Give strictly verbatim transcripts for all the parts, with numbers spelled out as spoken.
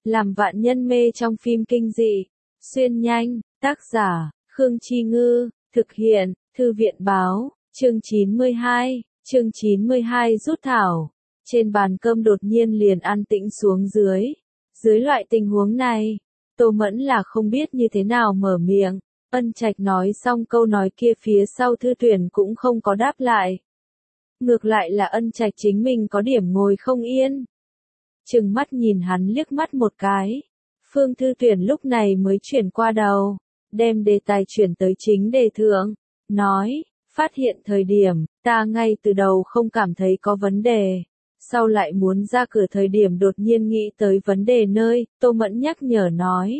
làm vạn nhân mê trong phim kinh dị. Xuyên nhanh, tác giả, Khương Chi Ngư, thực hiện, Thư viện Báo, chương chín mươi hai, chương chín mươi hai rút thảo. Trên bàn cơm đột nhiên liền an tĩnh xuống dưới. Dưới loại tình huống này, Tô Mẫn là không biết như thế nào mở miệng. Ân Trạch nói xong câu nói kia phía sau Thư Tuyển cũng không có đáp lại. Ngược lại là Ân Trạch chính mình có điểm ngồi không yên. Trừng mắt nhìn hắn liếc mắt một cái. Phương Thư Tuyển lúc này mới chuyển qua đầu, đem đề tài chuyển tới chính đề thượng, nói, phát hiện thời điểm, ta ngay từ đầu không cảm thấy có vấn đề. Sau lại muốn ra cửa thời điểm đột nhiên nghĩ tới vấn đề nơi, Tô Mẫn nhắc nhở nói.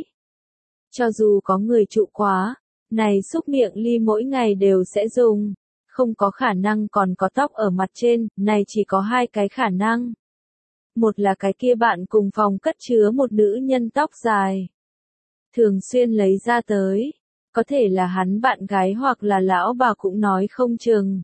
Cho dù có người trụ quá, này xúc miệng ly mỗi ngày đều sẽ dùng, không có khả năng còn có tóc ở mặt trên, này chỉ có hai cái khả năng. Một là cái kia bạn cùng phòng cất chứa một nữ nhân tóc dài. Thường xuyên lấy ra tới, có thể là hắn bạn gái hoặc là lão bà cũng nói không chừng.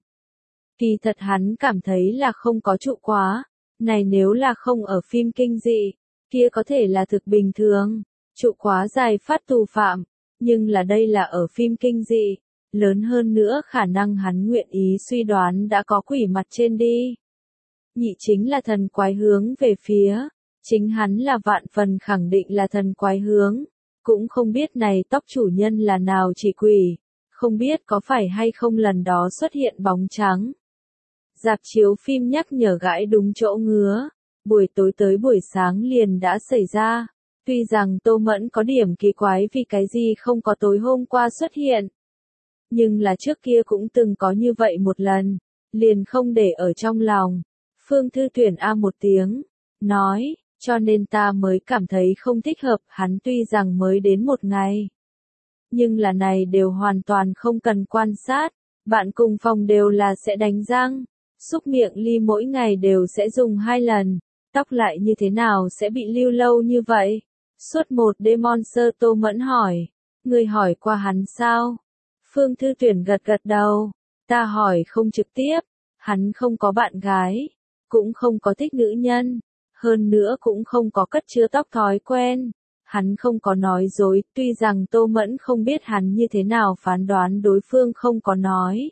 Kỳ thật hắn cảm thấy là không có trụ quá, này nếu là không ở phim kinh dị, kia có thể là thực bình thường, trụ quá dài phát tù phạm, nhưng là đây là ở phim kinh dị, lớn hơn nữa khả năng hắn nguyện ý suy đoán đã có quỷ mặt trên đi. Nhị chính là thần quái hướng về phía, chính hắn là vạn phần khẳng định là thần quái hướng, cũng không biết này tóc chủ nhân là nào chỉ quỷ, không biết có phải hay không lần đó xuất hiện bóng trắng. Rạp chiếu phim nhắc nhở gãi đúng chỗ ngứa, buổi tối tới buổi sáng liền đã xảy ra, tuy rằng Tô Mẫn có điểm kỳ quái vì cái gì không có tối hôm qua xuất hiện. Nhưng là trước kia cũng từng có như vậy một lần, liền không để ở trong lòng. Phương Thư Tuyển a một tiếng, nói, cho nên ta mới cảm thấy không thích hợp, hắn tuy rằng mới đến một ngày. Nhưng là này đều hoàn toàn không cần quan sát, bạn cùng phòng đều là sẽ đánh răng, xúc miệng ly mỗi ngày đều sẽ dùng hai lần, tóc lại như thế nào sẽ bị lưu lâu như vậy? Suốt một đêm Monster Tô Mẫn hỏi, người hỏi qua hắn sao? Phương Thư Tuyển gật gật đầu, ta hỏi không trực tiếp, hắn không có bạn gái, cũng không có thích nữ nhân, hơn nữa cũng không có cất chứa tóc thói quen. Hắn không có nói dối, tuy rằng Tô Mẫn không biết hắn như thế nào phán đoán đối phương không có nói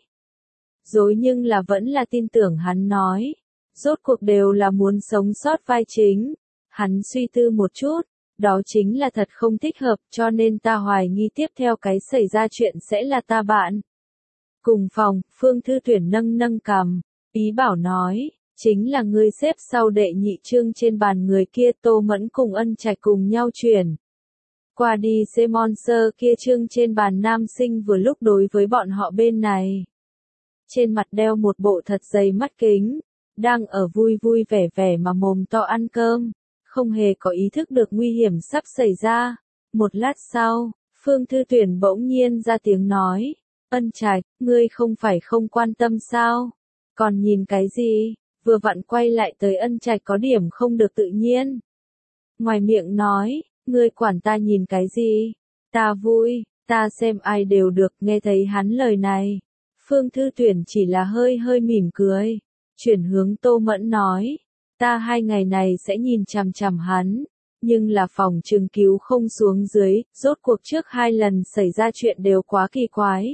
dối nhưng là vẫn là tin tưởng hắn nói. Rốt cuộc đều là muốn sống sót vai chính. Hắn suy tư một chút, đó chính là thật không thích hợp cho nên ta hoài nghi tiếp theo cái xảy ra chuyện sẽ là ta bạn. Cùng phòng, Phương Thư Tuyển nâng nâng cằm, ý bảo nói, chính là ngươi xếp sau đệ nhị chương trên bàn người kia. Tô Mẫn cùng Ân Trạch cùng nhau chuyển qua đi xem Monster kia chương trên bàn nam sinh vừa lúc đối với bọn họ bên này. Trên mặt đeo một bộ thật dày mắt kính, đang ở vui vui vẻ vẻ mà mồm to ăn cơm, không hề có ý thức được nguy hiểm sắp xảy ra. Một lát sau, Phương Thư Tuyển bỗng nhiên ra tiếng nói, Ân Trạch, ngươi không phải không quan tâm sao? Còn nhìn cái gì? Vừa vặn quay lại tới Ân Trạch có điểm không được tự nhiên. Ngoài miệng nói, ngươi quản ta nhìn cái gì? Ta vui, ta xem ai đều được. Nghe thấy hắn lời này, Phương Thư Tuyển chỉ là hơi hơi mỉm cười, chuyển hướng Tô Mẫn nói, ta hai ngày này sẽ nhìn chằm chằm hắn, nhưng là phòng trường cứu không xuống dưới, rốt cuộc trước hai lần xảy ra chuyện đều quá kỳ quái.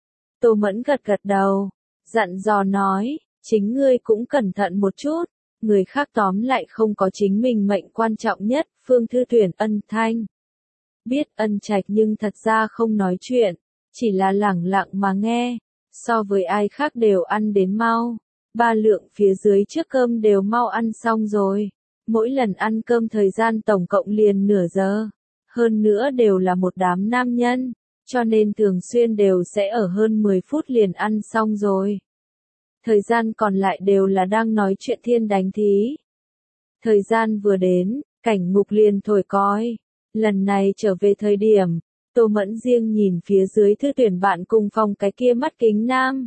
Tô Mẫn gật gật đầu, dặn dò nói, chính ngươi cũng cẩn thận một chút, người khác tóm lại không có chính mình mệnh quan trọng nhất. Phương Thư Tuyển ân thanh biết Ân Trạch nhưng thật ra không nói chuyện, chỉ là lẳng lặng mà nghe, so với ai khác đều ăn đến mau, ba lượng phía dưới trước cơm đều mau ăn xong rồi, mỗi lần ăn cơm thời gian tổng cộng liền nửa giờ, hơn nữa đều là một đám nam nhân, cho nên thường xuyên đều sẽ ở hơn mười phút liền ăn xong rồi. Thời gian còn lại đều là đang nói chuyện thiên đánh thí. Thời gian vừa đến, cảnh ngục liền thổi còi. Lần này trở về thời điểm, Tô Mẫn riêng nhìn phía dưới Thư Tuyển bạn cùng phòng cái kia mắt kính nam.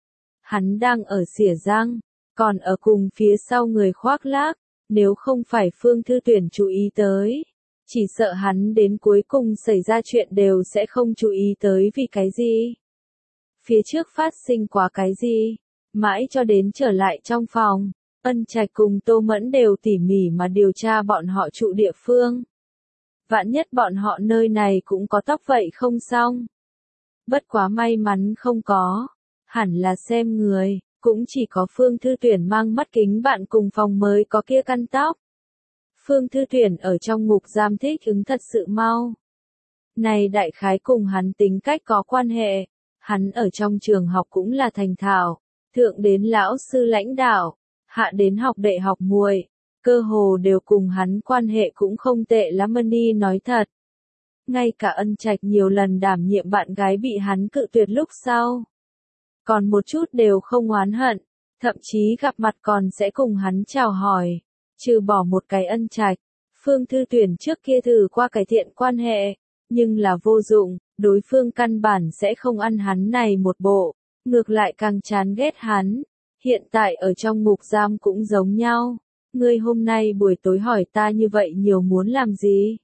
Hắn đang ở xỉa răng, còn ở cùng phía sau người khoác lác, nếu không phải Phương Thư Tuyển chú ý tới, chỉ sợ hắn đến cuối cùng xảy ra chuyện đều sẽ không chú ý tới vì cái gì. Phía trước phát sinh quá cái gì, mãi cho đến trở lại trong phòng, Ân Trạch cùng Tô Mẫn đều tỉ mỉ mà điều tra bọn họ trụ địa phương. Vạn nhất bọn họ nơi này cũng có tóc vậy không xong. Bất quá may mắn không có. Hẳn là xem người, cũng chỉ có Phương Thư Tuyển mang mắt kính bạn cùng phòng mới có kia căn tóc. Phương Thư Tuyển ở trong ngục giam thích ứng thật sự mau. Này đại khái cùng hắn tính cách có quan hệ. Hắn ở trong trường học cũng là thành thạo, thượng đến lão sư lãnh đạo, hạ đến học đệ học muội, cơ hồ đều cùng hắn quan hệ cũng không tệ lắm. Money nói thật. Ngay cả Ân Trạch nhiều lần đảm nhiệm bạn gái bị hắn cự tuyệt lúc sau. Còn một chút đều không oán hận, thậm chí gặp mặt còn sẽ cùng hắn chào hỏi. Trừ bỏ một cái Ân Trạch, Phương Thư Tuyển trước kia thử qua cải thiện quan hệ, nhưng là vô dụng, đối phương căn bản sẽ không ăn hắn này một bộ, ngược lại càng chán ghét hắn. Hiện tại ở trong ngục giam cũng giống nhau, ngươi hôm nay buổi tối hỏi ta như vậy nhiều muốn làm gì?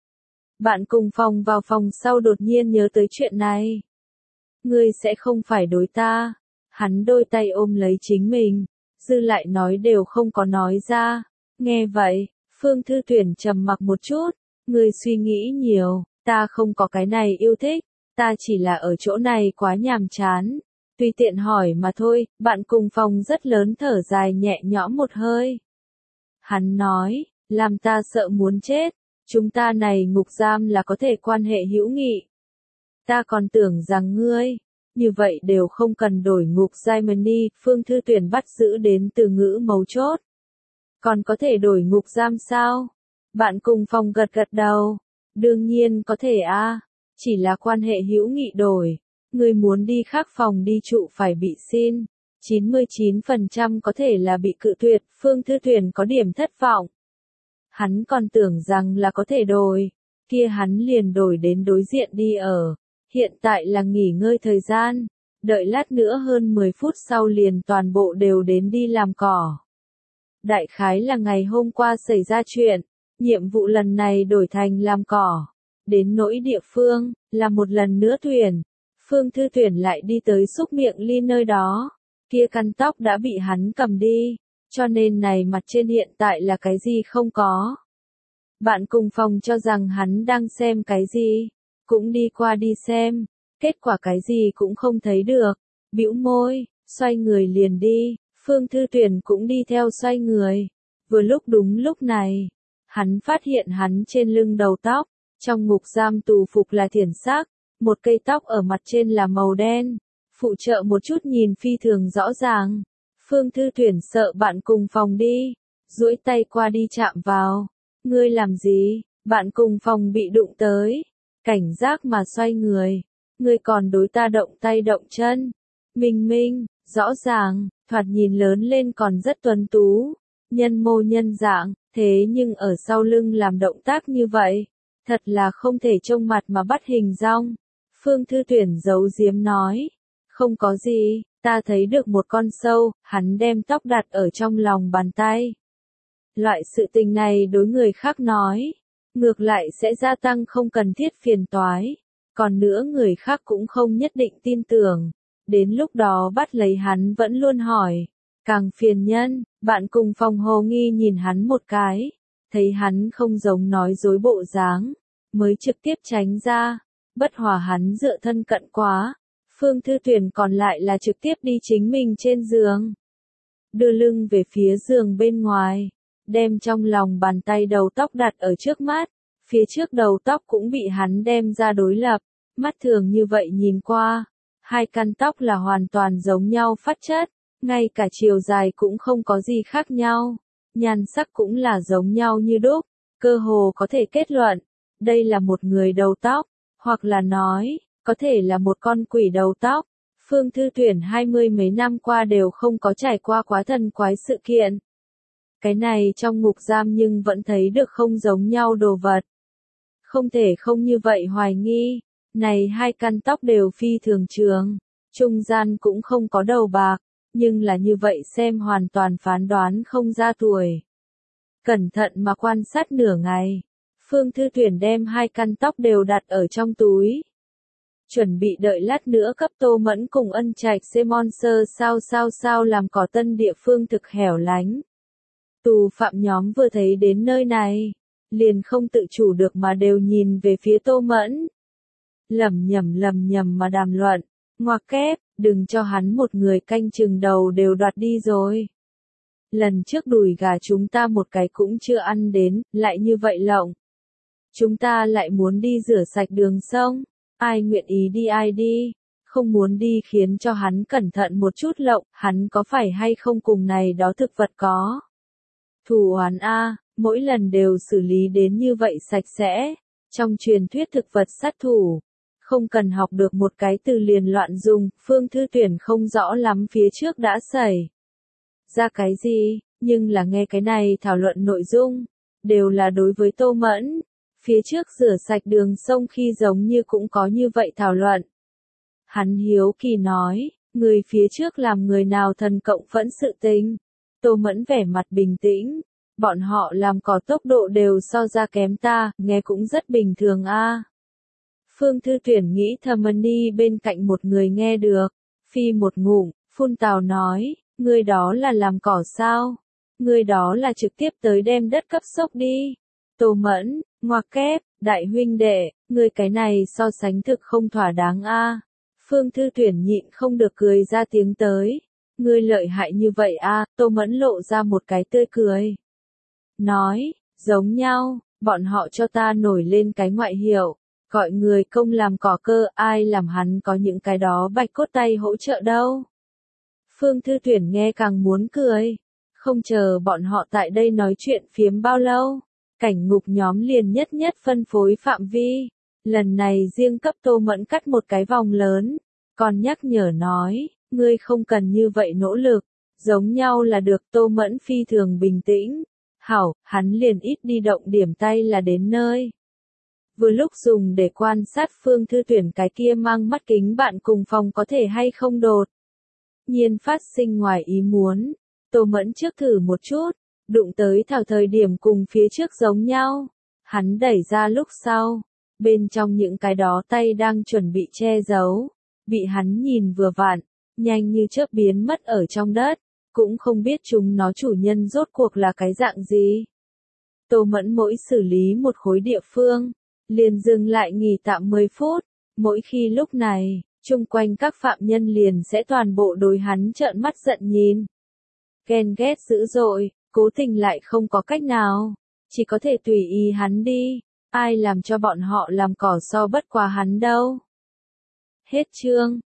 Bạn cùng phòng vào phòng sau đột nhiên nhớ tới chuyện này. Ngươi sẽ không phải đối ta. Hắn đôi tay ôm lấy chính mình, dư lại nói đều không có nói ra. Nghe vậy, Phương Thư Tuyển trầm mặc một chút, ngươi suy nghĩ nhiều, ta không có cái này yêu thích, ta chỉ là ở chỗ này quá nhàm chán. Tùy tiện hỏi mà thôi. Bạn cùng phòng rất lớn thở dài nhẹ nhõm một hơi. Hắn nói, làm ta sợ muốn chết, chúng ta này ngục giam là có thể quan hệ hữu nghị. Ta còn tưởng rằng ngươi, như vậy đều không cần đổi ngục giam. Money. Phương Thư Tuyển bắt giữ đến từ ngữ mấu chốt. Còn có thể đổi ngục giam sao? Bạn cùng phòng gật gật đầu. Đương nhiên có thể a, à. Chỉ là quan hệ hữu nghị đổi. Người muốn đi khác phòng đi trụ phải bị xin. chín mươi chín phần trăm có thể là bị cự tuyệt. Phương Thư Tuyển có điểm thất vọng. Hắn còn tưởng rằng là có thể đổi. Kia hắn liền đổi đến đối diện đi ở. Hiện tại là nghỉ ngơi thời gian. Đợi lát nữa hơn mười phút sau liền toàn bộ đều đến đi làm cỏ. Đại khái là ngày hôm qua xảy ra chuyện. Nhiệm vụ lần này đổi thành làm cỏ. Đến nỗi địa phương, là một lần nữa tuyển. Phương Thư Tuyển lại đi tới xúc miệng ly nơi đó. Kia căn tóc đã bị hắn cầm đi. Cho nên này mặt trên hiện tại là cái gì không có. Bạn cùng phòng cho rằng hắn đang xem cái gì. Cũng đi qua đi xem. Kết quả cái gì cũng không thấy được. Bĩu môi, xoay người liền đi. Phương Thư Tuyển cũng đi theo xoay người. Vừa lúc đúng lúc này. Hắn phát hiện hắn trên lưng đầu tóc. Trong ngục giam tù phục là thiển sắc. Một cây tóc ở mặt trên là màu đen. Phụ trợ một chút nhìn phi thường rõ ràng. Phương Thư Tuyển sợ bạn cùng phòng đi. Duỗi tay qua đi chạm vào. Ngươi làm gì? Bạn cùng phòng bị đụng tới. Cảnh giác mà xoay người. Ngươi còn đối ta động tay động chân. Minh Minh, rõ ràng, thoạt nhìn lớn lên còn rất tuấn tú. Nhân mô nhân dạng, thế nhưng ở sau lưng làm động tác như vậy. Thật là không thể trông mặt mà bắt hình dong. Phương Thư Tuyển giấu giếm nói. Không có gì, ta thấy được một con sâu. Hắn đem tóc đặt ở trong lòng bàn tay. Loại sự tình này đối người khác nói. Ngược lại sẽ gia tăng không cần thiết phiền toái. Còn nữa người khác cũng không nhất định tin tưởng. Đến lúc đó bắt lấy hắn vẫn luôn hỏi. Càng phiền nhân, bạn cùng phòng hồ nghi nhìn hắn một cái. Thấy hắn không giống nói dối bộ dáng. Mới trực tiếp tránh ra. Bất hòa hắn dựa thân cận quá. Phương Thư Tuyển còn lại là trực tiếp đi chính mình trên giường. Đưa lưng về phía giường bên ngoài. Đem trong lòng bàn tay đầu tóc đặt ở trước mắt. Phía trước đầu tóc cũng bị hắn đem ra đối lập. Mắt thường như vậy nhìn qua. Hai căn tóc là hoàn toàn giống nhau phát chất. Ngay cả chiều dài cũng không có gì khác nhau. Nhan sắc cũng là giống nhau như đúc. Cơ hồ có thể kết luận. Đây là một người đầu tóc. Hoặc là nói, có thể là một con quỷ đầu tóc. Phương Thư Tuyển hai mươi mấy năm qua đều không có trải qua quá thần quái sự kiện. Cái này trong ngục giam nhưng vẫn thấy được không giống nhau đồ vật. Không thể không như vậy hoài nghi. Này hai căn tóc đều phi thường trường. Trung gian cũng không có đầu bạc. Nhưng là như vậy xem hoàn toàn phán đoán không ra tuổi. Cẩn thận mà quan sát nửa ngày. Phương Thư Tuyển đem hai căn tóc đều đặt ở trong túi. Chuẩn bị đợi lát nữa cấp Tô Mẫn cùng Ân Trạch Simon sơ sao sao sao làm cỏ tân địa phương thực hẻo lánh. Tù phạm nhóm vừa thấy đến nơi này. liền không tự chủ được mà đều nhìn về phía Tô Mẫn. Lầm nhầm lầm nhầm mà đàm luận, ngoặc kép, đừng cho hắn một người canh chừng đầu đều đoạt đi rồi. Lần trước đùi gà chúng ta một cái cũng chưa ăn đến, lại như vậy lộng. Chúng ta lại muốn đi rửa sạch đường sông, ai nguyện ý đi ai đi, không muốn đi khiến cho hắn cẩn thận một chút lộng, hắn có phải hay không cùng này đó thực vật có. Thù oán a, mỗi lần đều xử lý đến như vậy sạch sẽ, trong truyền thuyết thực vật sát thủ. Không cần học được một cái từ liền loạn dùng, Phương Thư Tuyển không rõ lắm phía trước đã xảy ra cái gì, nhưng là nghe cái này thảo luận nội dung, đều là đối với Tô Mẫn. Phía trước rửa sạch đường sông khi giống như cũng có như vậy thảo luận. Hắn hiếu kỳ nói, người phía trước làm người nào thần cộng phẫn sự tình. Tô Mẫn vẻ mặt bình tĩnh, bọn họ làm cỏ tốc độ đều so ra kém ta, nghe cũng rất bình thường a. Phương Thư Tuyển nghĩ Thầm-Ni bên cạnh một người nghe được, phi một ngụm, phun tào nói, người đó là làm cỏ sao? Người đó là trực tiếp tới đem đất cấp sốc đi. Tô Mẫn, ngoặc kép, đại huynh đệ, người cái này so sánh thực không thỏa đáng a. Phương Thư Tuyển nhịn không được cười ra tiếng tới. Ngươi lợi hại như vậy a, Tô Mẫn lộ ra một cái tươi cười. Nói, giống nhau, bọn họ cho ta nổi lên cái ngoại hiệu, gọi người công làm cỏ cơ, ai làm hắn có những cái đó bạch cốt tay hỗ trợ đâu. Phương Thư Tuyển nghe càng muốn cười, không chờ bọn họ tại đây nói chuyện phiếm bao lâu, cảnh ngục nhóm liền nhất nhất phân phối phạm vi, lần này riêng cấp Tô Mẫn cắt một cái vòng lớn, còn nhắc nhở nói, ngươi không cần như vậy nỗ lực, giống nhau là được. Tô Mẫn phi thường bình tĩnh, hảo, hắn liền ít đi động điểm tay là đến nơi. Vừa lúc dùng để quan sát Phương Thư Tuyển cái kia mang mắt kính bạn cùng phòng có thể hay không đột nhiên phát sinh ngoài ý muốn, Tô Mẫn trước thử một chút, đụng tới thảo thời điểm cùng phía trước giống nhau, hắn đẩy ra lúc sau, bên trong những cái đó tay đang chuẩn bị che giấu, bị hắn nhìn vừa vặn, nhanh như chớp biến mất ở trong đất, cũng không biết chúng nó chủ nhân rốt cuộc là cái dạng gì. Tô Mẫn mỗi xử lý một khối địa phương, liền dừng lại nghỉ tạm mười phút, mỗi khi lúc này, chung quanh các phạm nhân liền sẽ toàn bộ đối hắn trợn mắt giận nhìn. Ghen ghét dữ dội, cố tình lại không có cách nào, chỉ có thể tùy ý hắn đi, ai làm cho bọn họ làm cỏ so bất quá hắn đâu. Hết chương.